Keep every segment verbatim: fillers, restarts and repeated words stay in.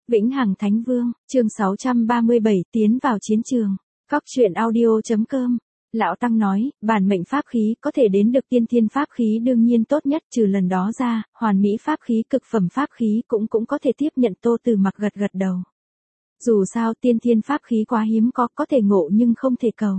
Vĩnh Hằng Thánh Vương, chương sáu trăm ba mươi bảy, tiến vào chiến trường. Góc truyện audio chấm com. Lão Tăng nói, bản mệnh pháp khí có thể đến được tiên thiên pháp khí đương nhiên tốt nhất, trừ lần đó ra, hoàn mỹ pháp khí cực phẩm pháp khí cũng cũng có thể tiếp nhận. Tô Từ Mặc gật gật đầu. Dù sao tiên thiên pháp khí quá hiếm có, có thể ngộ nhưng không thể cầu.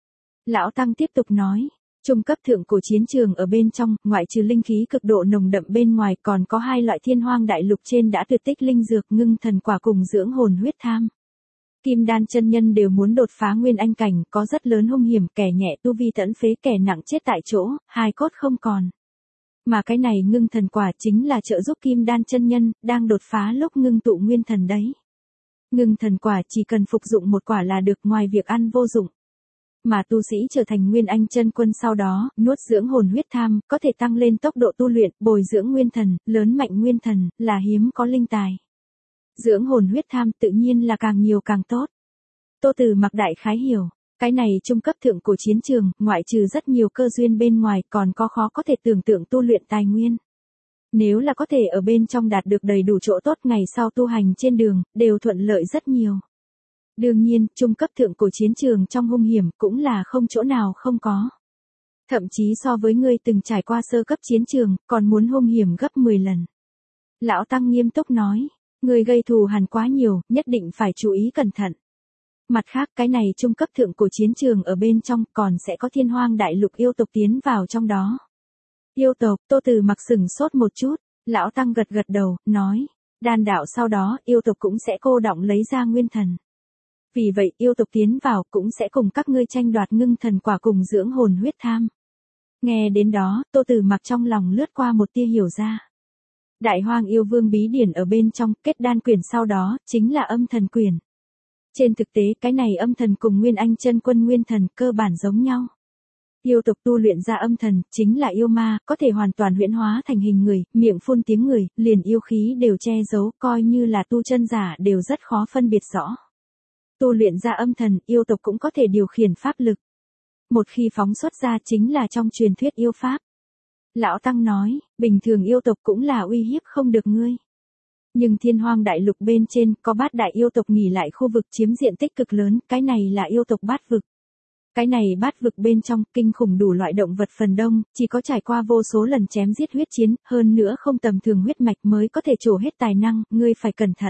Lão Tăng tiếp tục nói, trung cấp thượng cổ chiến trường ở bên trong, ngoại trừ linh khí cực độ nồng đậm bên ngoài còn có hai loại thiên hoang đại lục trên đã tuyệt tích linh dược, ngưng thần quả cùng dưỡng hồn huyết tham. Kim Đan chân nhân đều muốn đột phá nguyên anh cảnh, có rất lớn hung hiểm, kẻ nhẹ tu vi tẫn phế, kẻ nặng chết tại chỗ, hai cốt không còn. Mà cái này ngưng thần quả chính là trợ giúp Kim Đan chân nhân đang đột phá lúc ngưng tụ nguyên thần đấy. Ngưng thần quả chỉ cần phục dụng một quả là được, ngoài việc ăn vô dụng. Mà tu sĩ trở thành nguyên anh chân quân sau đó, nuốt dưỡng hồn huyết tham, có thể tăng lên tốc độ tu luyện, bồi dưỡng nguyên thần, lớn mạnh nguyên thần, là hiếm có linh tài. Dưỡng hồn huyết tham tự nhiên là càng nhiều càng tốt. Tô Từ Mặc đại khái hiểu, cái này trung cấp thượng cổ chiến trường, ngoại trừ rất nhiều cơ duyên bên ngoài còn có khó có thể tưởng tượng tu luyện tài nguyên. Nếu là có thể ở bên trong đạt được đầy đủ chỗ tốt, ngày sau tu hành trên đường, đều thuận lợi rất nhiều. Đương nhiên, trung cấp thượng cổ chiến trường trong hung hiểm cũng là không chỗ nào không có. Thậm chí so với ngươi từng trải qua sơ cấp chiến trường, còn muốn hung hiểm gấp mười lần. Lão Tăng nghiêm túc nói, ngươi gây thù hằn quá nhiều, nhất định phải chú ý cẩn thận. Mặt khác, cái này trung cấp thượng cổ chiến trường ở bên trong còn sẽ có thiên hoang đại lục yêu tộc tiến vào trong đó. Yêu tộc, Tô Từ Mặc sừng sốt một chút, Lão Tăng gật gật đầu, nói, đan đạo sau đó, yêu tộc cũng sẽ cô đọng lấy ra nguyên thần. Vì vậy, yêu tộc tiến vào cũng sẽ cùng các ngươi tranh đoạt ngưng thần quả cùng dưỡng hồn huyết tham. Nghe đến đó, Tô Từ Mặc trong lòng lướt qua một tia hiểu ra. Đại Hoang Yêu Vương bí điển ở bên trong, kết đan quyển sau đó, chính là âm thần quyển. Trên thực tế, cái này âm thần cùng nguyên anh chân quân nguyên thần cơ bản giống nhau. Yêu tộc tu luyện ra âm thần, chính là yêu ma, có thể hoàn toàn huyễn hóa thành hình người, miệng phun tiếng người, liền yêu khí đều che giấu, coi như là tu chân giả đều rất khó phân biệt rõ. Tu luyện ra âm thần, yêu tộc cũng có thể điều khiển pháp lực. Một khi phóng xuất ra chính là trong truyền thuyết yêu pháp. Lão Tăng nói, bình thường yêu tộc cũng là uy hiếp không được ngươi. Nhưng thiên hoang đại lục bên trên có bát đại yêu tộc nghỉ lại khu vực chiếm diện tích cực lớn, cái này là yêu tộc bát vực. Cái này bát vực bên trong kinh khủng đủ loại động vật phần đông, chỉ có trải qua vô số lần chém giết huyết chiến, hơn nữa không tầm thường huyết mạch mới có thể trổ hết tài năng, ngươi phải cẩn thận.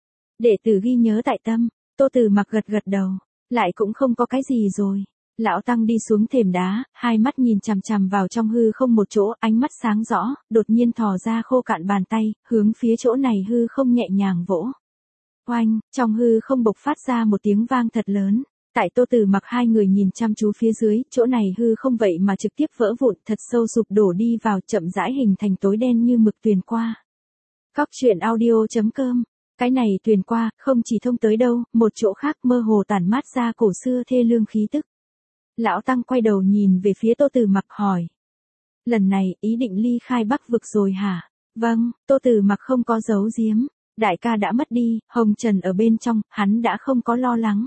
Đệ tử ghi nhớ tại tâm. Tô Từ Mặc gật gật đầu, lại cũng không có cái gì rồi. Lão Tăng đi xuống thềm đá, hai mắt nhìn chằm chằm vào trong hư không một chỗ, ánh mắt sáng rõ, đột nhiên thò ra khô cạn bàn tay, hướng phía chỗ này hư không nhẹ nhàng vỗ. Oanh, trong hư không bộc phát ra một tiếng vang thật lớn. Tại Tô Từ Mặc hai người nhìn chăm chú phía dưới, chỗ này hư không vậy mà trực tiếp vỡ vụn, thật sâu sụp đổ đi vào, chậm rãi hình thành tối đen như mực tuyền qua. Góc truyện audio chấm com. Cái này tuyền qua, không chỉ thông tới đâu, một chỗ khác mơ hồ tản mát ra cổ xưa thê lương khí tức. Lão Tăng quay đầu nhìn về phía Tô Từ Mặc hỏi. Lần này, ý định ly khai Bắc vực rồi hả? Vâng, Tô Từ Mặc không có giấu giếm. Đại ca đã mất đi, hồng trần ở bên trong, hắn đã không có lo lắng.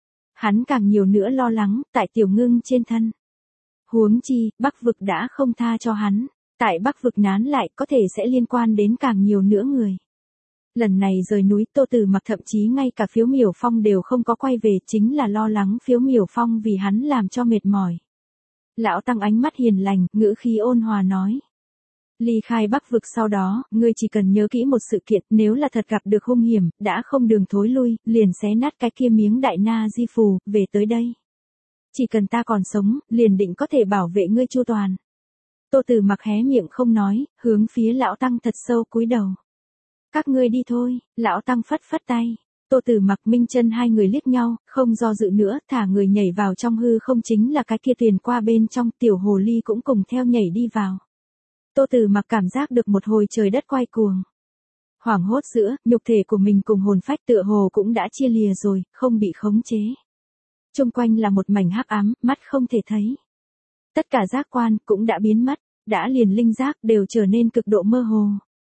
Hắn càng nhiều nữa lo lắng, tại tiểu ngưng trên thân. Huống chi, Bắc vực đã không tha cho hắn. Tại Bắc vực nán lại có thể sẽ liên quan đến càng nhiều nữa người. Lần này rời núi, Tô Từ Mặc thậm chí ngay cả Phiếu Miểu Phong đều không có quay về, chính là lo lắng Phiếu Miểu Phong vì hắn làm cho mệt mỏi. Lão Tăng ánh mắt hiền lành, ngữ khí ôn hòa nói. Ly khai Bắc vực sau đó, ngươi chỉ cần nhớ kỹ một sự kiện, nếu là thật gặp được hung hiểm, đã không đường thối lui, liền xé nát cái kia miếng đại na di phù, về tới đây. Chỉ cần ta còn sống, liền định có thể bảo vệ ngươi chu toàn. Tô Từ Mặc hé miệng không nói, hướng phía Lão Tăng thật sâu cúi đầu. Các ngươi đi thôi, Lão Tăng phất phất tay. Tô Từ Mặc Minh Chân hai người liếc nhau, không do dự nữa, thả người nhảy vào trong hư không, chính là cái kia tuyền qua bên trong, tiểu hồ ly cũng cùng theo nhảy đi vào. Tô Từ Mặc cảm giác được một hồi trời đất quay cuồng. Hoảng hốt giữa, nhục thể của mình cùng hồn phách tựa hồ cũng đã chia lìa rồi, không bị khống chế. Xung quanh là một mảnh hắc ám, mắt không thể thấy. Tất cả giác quan cũng đã biến mất, đã liền linh giác đều trở nên cực độ mơ hồ.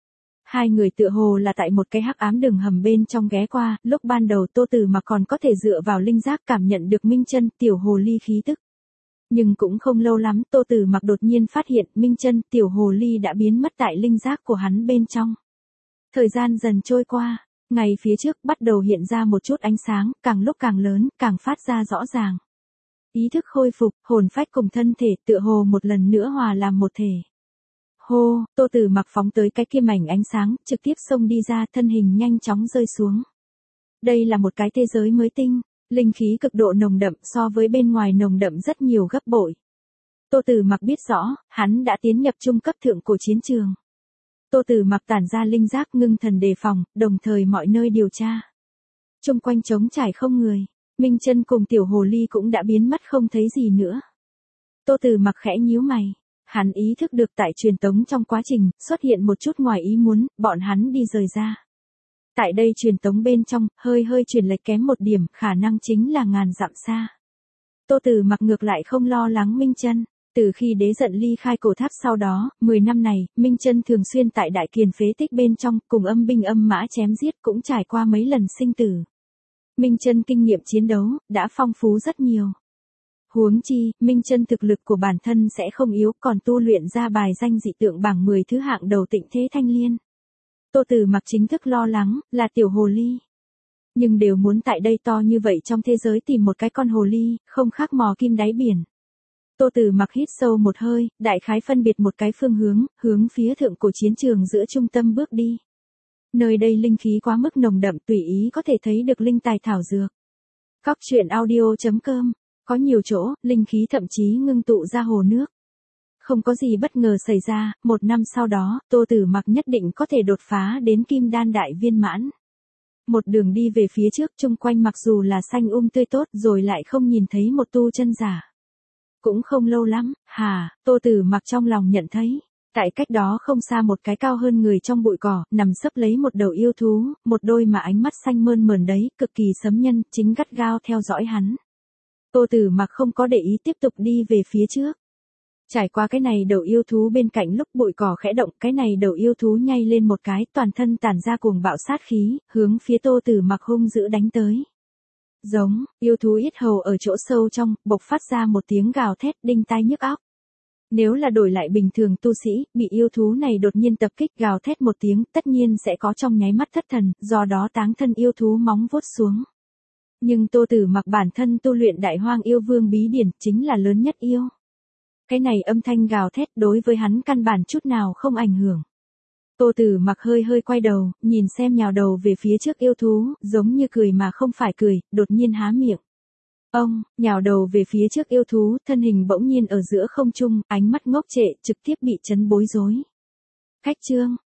Hai người tựa hồ là tại một cái hắc ám đường hầm bên trong ghé qua, lúc ban đầu Tô Từ Mặc còn có thể dựa vào linh giác cảm nhận được Minh Chân, tiểu hồ ly khí tức. Nhưng cũng không lâu lắm, Tô Từ Mặc đột nhiên phát hiện Minh Chân, tiểu hồ ly đã biến mất tại linh giác của hắn bên trong. Thời gian dần trôi qua, Ngay phía trước bắt đầu hiện ra một chút ánh sáng, càng lúc càng lớn, càng phát ra rõ ràng. Ý thức khôi phục, hồn phách cùng thân thể tựa hồ một lần nữa hòa làm một thể. Hô, Tô Tử Mặc phóng tới cái kia mảnh ánh sáng, trực tiếp xông đi ra, thân hình nhanh chóng rơi xuống. Đây là một cái thế giới mới tinh, linh khí cực độ nồng đậm so với bên ngoài nồng đậm rất nhiều gấp bội. Tô Tử Mặc biết rõ, hắn đã tiến nhập trung cấp thượng cổ chiến trường. Tô Tử Mặc tản ra linh giác ngưng thần đề phòng, đồng thời mọi nơi điều tra. Chung quanh trống trải không người, Minh Chân cùng tiểu hồ ly cũng đã biến mất không thấy gì nữa. Tô Tử Mặc khẽ nhíu mày, hắn ý thức được tại truyền tống trong quá trình, xuất hiện một chút ngoài ý muốn, bọn hắn đi rời ra. Tại đây truyền tống bên trong, hơi hơi truyền lệch kém một điểm, khả năng chính là ngàn dặm xa. Tô Tử Mặc ngược lại không lo lắng Minh Chân. Từ khi đế giận ly khai cổ tháp sau đó, mười năm này, Minh Chân thường xuyên tại đại kiền phế tích bên trong, cùng âm binh âm mã chém giết cũng trải qua mấy lần sinh tử. Minh Chân kinh nghiệm chiến đấu, đã phong phú rất nhiều. Huống chi, Minh Chân thực lực của bản thân sẽ không yếu, còn tu luyện ra bài danh dị tượng bảng mười thứ hạng đầu Tịnh Thế Thanh Liên. Tô Tử Mặc chính thức lo lắng, là tiểu hồ ly. Nhưng đều muốn tại đây to như vậy trong thế giới tìm một cái con hồ ly, không khác mò kim đáy biển. Tô Tử Mặc hít sâu một hơi, đại khái phân biệt một cái phương hướng, hướng phía thượng cổ chiến trường giữa trung tâm bước đi. Nơi đây linh khí quá mức nồng đậm, tùy ý có thể thấy được linh tài thảo dược. Cóc truyện audio chấm com, có nhiều chỗ, linh khí thậm chí ngưng tụ ra hồ nước. Không có gì bất ngờ xảy ra, một năm sau đó, Tô Tử Mặc nhất định có thể đột phá đến kim đan đại viên mãn. Một đường đi về phía trước, chung quanh mặc dù là xanh um tươi tốt rồi lại không nhìn thấy một tu chân giả. Cũng không lâu lắm, hà, Tô Tử Mặc trong lòng nhận thấy, tại cách đó không xa một cái cao hơn người trong bụi cỏ, nằm sấp lấy một đầu yêu thú, một đôi mà ánh mắt xanh mơn mởn đấy, cực kỳ sấm nhân, chính gắt gao theo dõi hắn. Tô Tử Mặc không có để ý tiếp tục đi về phía trước. Trải qua cái này đầu yêu thú bên cạnh lúc bụi cỏ khẽ động, cái này đầu yêu thú nhảy lên một cái, toàn thân tản ra cuồng bạo sát khí, hướng phía Tô Tử Mặc hung dữ đánh tới. Giống, yêu thú yết hầu ở chỗ sâu trong, bộc phát ra một tiếng gào thét đinh tai nhức óc. Nếu là đổi lại bình thường tu sĩ, bị yêu thú này đột nhiên tập kích gào thét một tiếng, tất nhiên sẽ có trong nháy mắt thất thần, do đó táng thân yêu thú móng vuốt xuống. Nhưng Tô Tử Mặc bản thân tu luyện Đại Hoang Yêu Vương bí điển, chính là lớn nhất yêu. Cái này âm thanh gào thét đối với hắn căn bản chút nào không ảnh hưởng. Tô Tử Mặc hơi hơi quay đầu, nhìn xem nhào đầu về phía trước yêu thú, giống như cười mà không phải cười, đột nhiên há miệng. Ông, nhào đầu về phía trước yêu thú, thân hình bỗng nhiên ở giữa không trung, ánh mắt ngốc trệ, trực tiếp bị chấn bối rối. Cách chương,